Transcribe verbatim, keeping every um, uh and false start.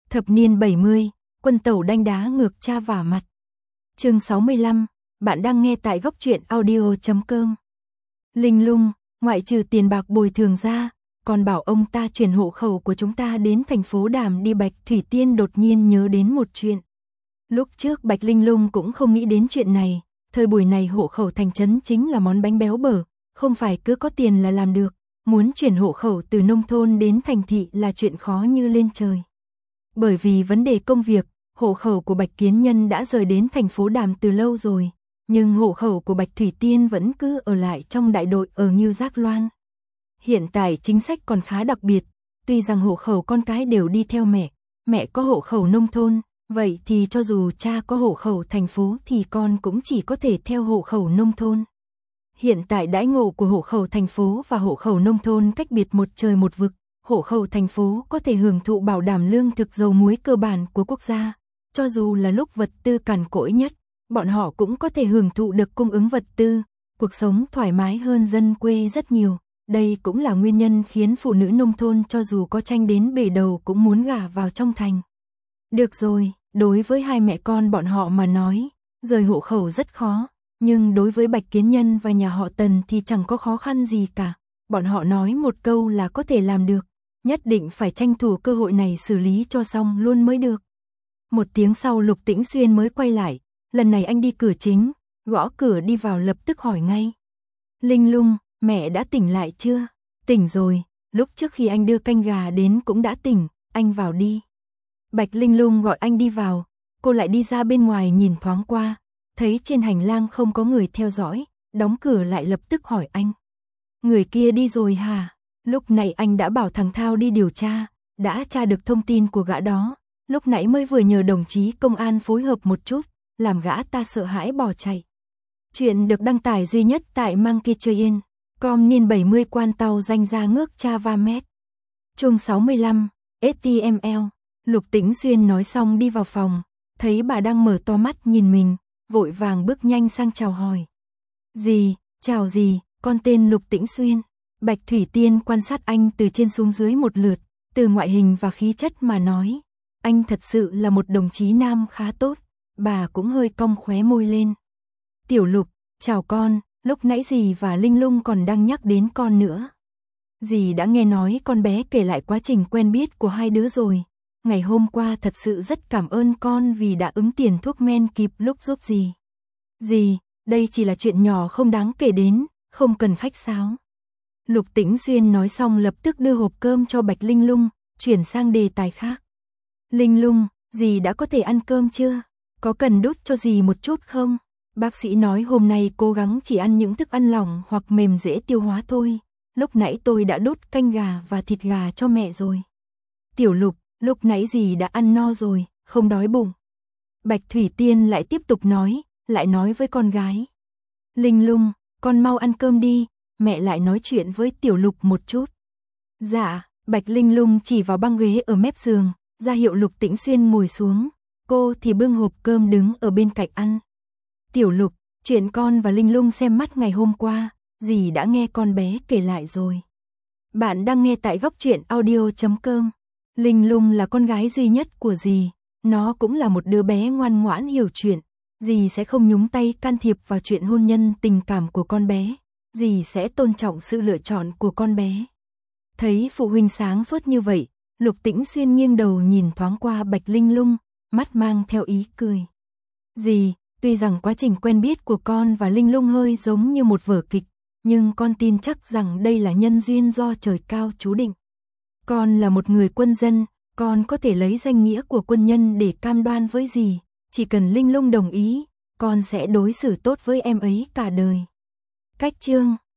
Thập niên bảy mươi, quân tẩu đanh đá ngược cha vả mặt. Chương sáu mươi lăm, bạn đang nghe tại góc truyện audio chấm com. Linh Lung, ngoại trừ tiền bạc bồi thường ra, còn bảo ông ta chuyển hộ khẩu của chúng ta đến thành phố Đàm đi. Bạch Thủy Tiên đột nhiên nhớ đến một chuyện. Lúc trước Bạch Linh Lung cũng không nghĩ đến chuyện này, thời buổi này hộ khẩu thành trấn chính là món bánh béo bở, không phải cứ có tiền là làm được, muốn chuyển hộ khẩu từ nông thôn đến thành thị là chuyện khó như lên trời. Bởi vì vấn đề công việc, hộ khẩu của Bạch Kiến Nhân đã rời đến thành phố Đàm từ lâu rồi, nhưng hộ khẩu của Bạch Thủy Tiên vẫn cứ ở lại trong đại đội ở Ngưu Giác Loan. Hiện tại chính sách còn khá đặc biệt, tuy rằng hộ khẩu con cái đều đi theo mẹ, mẹ có hộ khẩu nông thôn, vậy thì cho dù cha có hộ khẩu thành phố thì con cũng chỉ có thể theo hộ khẩu nông thôn. Hiện tại đãi ngộ của hộ khẩu thành phố và hộ khẩu nông thôn cách biệt một trời một vực. Hộ khẩu thành phố có thể hưởng thụ bảo đảm lương thực dầu muối cơ bản của quốc gia, cho dù là lúc vật tư cằn cỗi nhất, bọn họ cũng có thể hưởng thụ được cung ứng vật tư, cuộc sống thoải mái hơn dân quê rất nhiều. Đây cũng là nguyên nhân khiến phụ nữ nông thôn cho dù có tranh đến bể đầu cũng muốn gả vào trong thành. Được rồi, đối với hai mẹ con bọn họ mà nói, rời hộ khẩu rất khó, nhưng đối với Bạch Kiến Nhân và nhà họ Tần thì chẳng có khó khăn gì cả. Bọn họ nói một câu là có thể làm được, nhất định phải tranh thủ cơ hội này xử lý cho xong luôn mới được. Một tiếng sau Lục Tĩnh Xuyên mới quay lại, lần này anh đi cửa chính, gõ cửa đi vào lập tức hỏi ngay. Linh Lung, mẹ đã tỉnh lại chưa? Tỉnh rồi, lúc trước khi anh đưa canh gà đến cũng đã tỉnh, anh vào đi. Bạch Linh Lung gọi anh đi vào, cô lại đi ra bên ngoài nhìn thoáng qua, thấy trên hành lang không có người theo dõi, đóng cửa lại lập tức hỏi anh. Người kia đi rồi hả? Lúc này anh đã bảo thằng Thao đi điều tra, đã tra được thông tin của gã đó, lúc nãy mới vừa nhờ đồng chí công an phối hợp một chút, làm gã ta sợ hãi bỏ chạy. Chuyện được đăng tải duy nhất tại Monkey Train, com niên bảy mươi quan tàu danh ra ngước cha va mét. Chương sáu mươi lăm, ét tê em lờ, Lục Tĩnh Xuyên nói xong đi vào phòng, thấy bà đang mở to mắt nhìn mình, vội vàng bước nhanh sang chào hỏi. Gì, chào gì, con tên Lục Tĩnh Xuyên. Bạch Thủy Tiên quan sát anh từ trên xuống dưới một lượt, từ ngoại hình và khí chất mà nói, anh thật sự là một đồng chí nam khá tốt, bà cũng hơi cong khóe môi lên. Tiểu Lục, chào con, lúc nãy dì và Linh Lung còn đang nhắc đến con nữa. Dì đã nghe nói con bé kể lại quá trình quen biết của hai đứa rồi, ngày hôm qua thật sự rất cảm ơn con vì đã ứng tiền thuốc men kịp lúc giúp dì. Dì, đây chỉ là chuyện nhỏ không đáng kể đến, không cần khách sáo. Lục Tĩnh Xuyên nói xong lập tức đưa hộp cơm cho Bạch Linh Lung, chuyển sang đề tài khác. Linh Lung, dì đã có thể ăn cơm chưa? Có cần đút cho dì một chút không? Bác sĩ nói hôm nay cố gắng chỉ ăn những thức ăn lỏng hoặc mềm dễ tiêu hóa thôi. Lúc nãy tôi đã đút canh gà và thịt gà cho mẹ rồi. Tiểu Lục, lúc nãy dì đã ăn no rồi, không đói bụng. Bạch Thủy Tiên lại tiếp tục nói, lại nói với con gái. Linh Lung, con mau ăn cơm đi. Mẹ lại nói chuyện với Tiểu Lục một chút. Dạ, Bạch Linh Lung chỉ vào băng ghế ở mép giường, ra hiệu Lục Tĩnh Xuyên ngồi xuống, cô thì bưng hộp cơm đứng ở bên cạnh ăn. Tiểu Lục, chuyện con và Linh Lung xem mắt ngày hôm qua, dì đã nghe con bé kể lại rồi. Bạn đang nghe tại góc truyện audio chấm com. Linh Lung là con gái duy nhất của dì, nó cũng là một đứa bé ngoan ngoãn hiểu chuyện, dì sẽ không nhúng tay can thiệp vào chuyện hôn nhân tình cảm của con bé. Dì sẽ tôn trọng sự lựa chọn của con bé. Thấy phụ huynh sáng suốt như vậy, Lục Tĩnh Xuyên nghiêng đầu nhìn thoáng qua Bạch Linh Lung, mắt mang theo ý cười. Dì, tuy rằng quá trình quen biết của con và Linh Lung hơi giống như một vở kịch, nhưng con tin chắc rằng đây là nhân duyên do trời cao chú định. Con là một người quân dân, con có thể lấy danh nghĩa của quân nhân để cam đoan với dì, chỉ cần Linh Lung đồng ý, con sẽ đối xử tốt với em ấy cả đời. Cách chương,